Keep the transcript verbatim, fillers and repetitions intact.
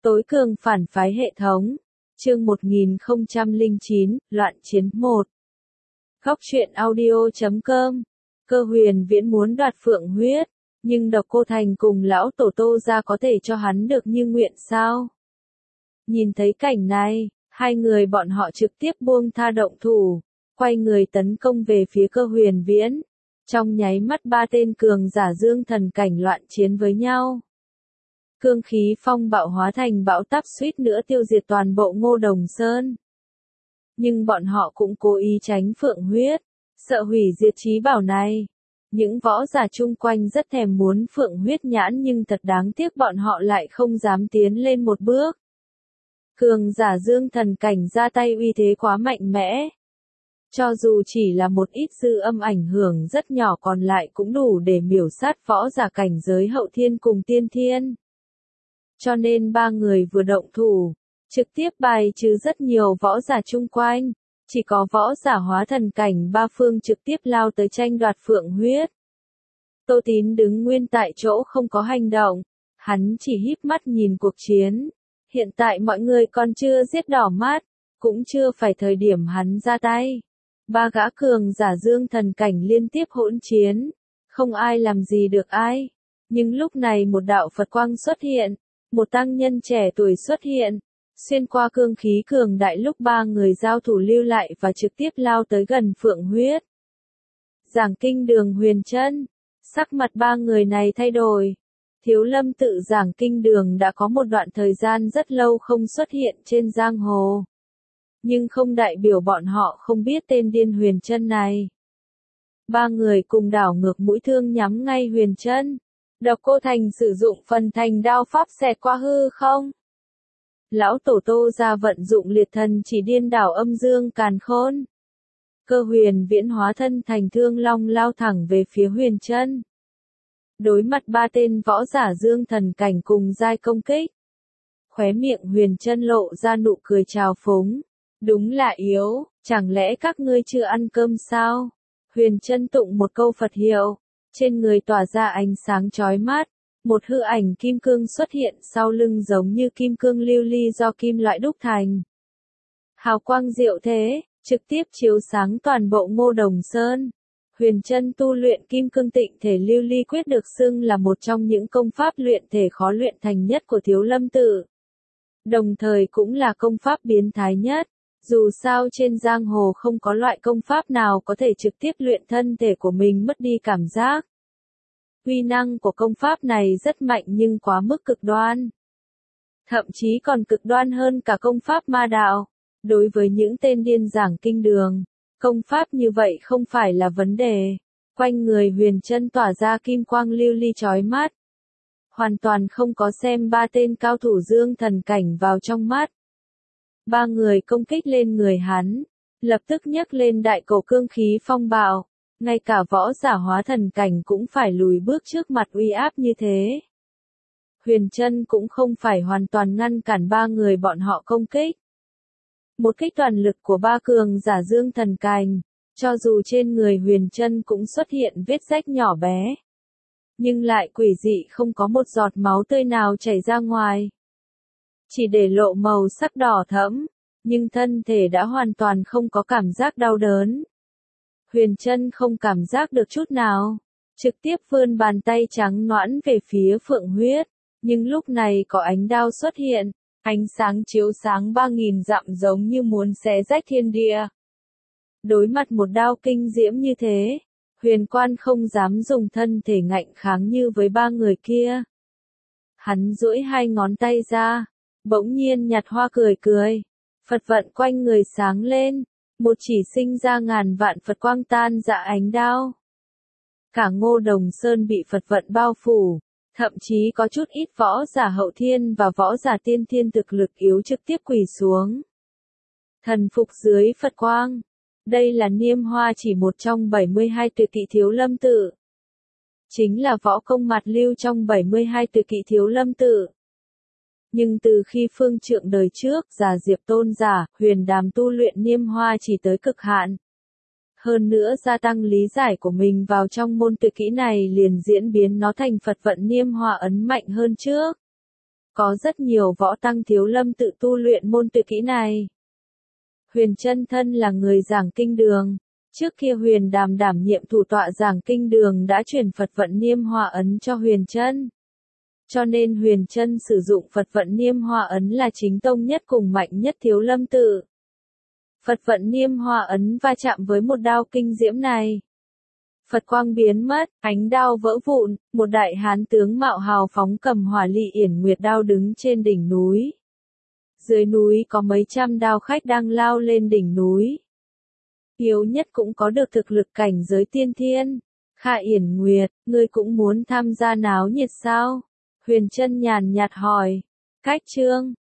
Tối cường phản phái hệ thống. Chương một nghìn không trăm lẻ chín, Loạn chiến một. Góc truyện audio chấm com. Cơ Huyền Viễn muốn đoạt phượng huyết, nhưng Độc Cô Thành cùng lão tổ Tô gia có thể cho hắn được như nguyện sao? Nhìn thấy cảnh này, hai người bọn họ trực tiếp buông tha động thủ, quay người tấn công về phía Cơ Huyền Viễn. Trong nháy mắt ba tên cường giả dương thần cảnh loạn chiến với nhau. Cương khí phong bạo hóa thành bão táp suýt nữa tiêu diệt toàn bộ Ngô Đồng Sơn. Nhưng bọn họ cũng cố ý tránh phượng huyết, sợ hủy diệt trí bảo này. Những võ giả chung quanh rất thèm muốn phượng huyết nhãn nhưng thật đáng tiếc bọn họ lại không dám tiến lên một bước. Cường giả dương thần cảnh ra tay uy thế quá mạnh mẽ. Cho dù chỉ là một ít dư âm ảnh hưởng rất nhỏ còn lại cũng đủ để miểu sát võ giả cảnh giới hậu thiên cùng tiên thiên. Cho nên ba người vừa động thủ, trực tiếp bài trừ rất nhiều võ giả chung quanh, chỉ có võ giả hóa thần cảnh ba phương trực tiếp lao tới tranh đoạt phượng huyết. Tô Tín đứng nguyên tại chỗ không có hành động, hắn chỉ híp mắt nhìn cuộc chiến. Hiện tại mọi người còn chưa giết đỏ mắt, cũng chưa phải thời điểm hắn ra tay. Ba gã cường giả dương thần cảnh liên tiếp hỗn chiến, không ai làm gì được ai. Nhưng lúc này một đạo Phật quang xuất hiện, một tăng nhân trẻ tuổi xuất hiện, xuyên qua cương khí cường đại lúc ba người giao thủ lưu lại và trực tiếp lao tới gần phượng huyết. Giảng kinh đường Huyền Trân, sắc mặt ba người này thay đổi. Thiếu Lâm tự giảng kinh đường đã có một đoạn thời gian rất lâu không xuất hiện trên giang hồ. Nhưng không đại biểu bọn họ không biết tên điên Huyền Trân này. Ba người cùng đảo ngược mũi thương nhắm ngay Huyền Trân. Độc Cô Thành sử dụng phần thành đao pháp xẹt qua hư không. Lão tổ Tô gia vận dụng liệt thần chỉ điên đảo âm dương càn khôn. Cơ Huyền Viễn hóa thân thành thương long lao thẳng về phía Huyền Trân. Đối mặt ba tên võ giả dương thần cảnh cùng giai công kích. Khóe miệng Huyền Trân lộ ra nụ cười trào phúng. Đúng là yếu, chẳng lẽ các ngươi chưa ăn cơm sao? Huyền Trân tụng một câu Phật hiệu, trên người tỏa ra ánh sáng chói mắt, một hư ảnh kim cương xuất hiện sau lưng giống như kim cương lưu ly do kim loại đúc thành. Hào quang diệu thế, trực tiếp chiếu sáng toàn bộ Ngô Đồng Sơn. Huyền Trân tu luyện kim cương tịnh thể lưu ly quyết được xưng là một trong những công pháp luyện thể khó luyện thành nhất của Thiếu Lâm tự. Đồng thời cũng là công pháp biến thái nhất. Dù sao trên giang hồ không có loại công pháp nào có thể trực tiếp luyện thân thể của mình mất đi cảm giác. Uy năng của công pháp này rất mạnh nhưng quá mức cực đoan. Thậm chí còn cực đoan hơn cả công pháp ma đạo. Đối với những tên điên giảng kinh đường, công pháp như vậy không phải là vấn đề. Quanh người Huyền Trân tỏa ra kim quang lưu ly chói mắt. Hoàn toàn không có xem ba tên cao thủ dương thần cảnh vào trong mắt. Ba người công kích lên người hắn, lập tức nhấc lên đại cổ cương khí phong bạo, ngay cả võ giả hóa thần cảnh cũng phải lùi bước trước mặt uy áp như thế. Huyền Trân cũng không phải hoàn toàn ngăn cản ba người bọn họ công kích. Một kích toàn lực của ba cường giả dương thần cảnh, cho dù trên người Huyền Trân cũng xuất hiện vết rách nhỏ bé, nhưng lại quỷ dị không có một giọt máu tươi nào chảy ra ngoài. Chỉ để lộ màu sắc đỏ thẫm, nhưng thân thể đã hoàn toàn không có cảm giác đau đớn. Huyền Trân không cảm giác được chút nào, trực tiếp vươn bàn tay trắng nõn về phía phượng huyết, nhưng lúc này có ánh đao xuất hiện, ánh sáng chiếu sáng ba nghìn dặm giống như muốn xé rách thiên địa. Đối mặt một đao kinh diễm như thế, Huyền Quan không dám dùng thân thể ngạnh kháng như với ba người kia. Hắn duỗi hai ngón tay ra. Bỗng nhiên nhặt hoa cười cười, Phật vận quanh người sáng lên, một chỉ sinh ra ngàn vạn Phật quang tan dạ ánh đao. Cả Ngô Đồng Sơn bị Phật vận bao phủ, thậm chí có chút ít võ giả hậu thiên và võ giả tiên thiên thực lực yếu trực tiếp quỳ xuống. Thần phục dưới Phật quang, đây là Niêm Hoa chỉ một trong bảy mươi hai tuyệt kỹ Thiếu Lâm tự. Chính là võ công mạt lưu trong bảy mươi hai tuyệt kỹ Thiếu Lâm tự. Nhưng từ khi phương trượng đời trước già Diệp Tôn giả, Huyền Đàm tu luyện Niêm Hoa chỉ tới cực hạn. Hơn nữa gia tăng lý giải của mình vào trong môn tuyệt kỹ này liền diễn biến nó thành Phật vận Niêm Hoa ấn mạnh hơn trước. Có rất nhiều võ tăng thiếu lâm tự tu luyện môn tuyệt kỹ này. Huyền chân thân là người giảng kinh đường. Trước kia Huyền Đàm đảm nhiệm thủ tọa giảng kinh đường đã truyền Phật vận niêm hoa ấn cho Huyền Chân. Cho nên Huyền Chân sử dụng Phật vận niêm hoa ấn là chính tông nhất cùng mạnh nhất thiếu lâm tự. Phật vận niêm hoa ấn va chạm với một đao kinh diễm này. Phật quang biến mất, ánh đao vỡ vụn, một đại hán tướng mạo hào phóng cầm hỏa ly yển nguyệt đao đứng trên đỉnh núi. Dưới núi có mấy trăm đao khách đang lao lên đỉnh núi. Yếu nhất cũng có được thực lực cảnh giới tiên thiên. Kha Yển Nguyệt, ngươi cũng muốn tham gia náo nhiệt sao? Huyền Chân nhàn nhạt hỏi. Cách chương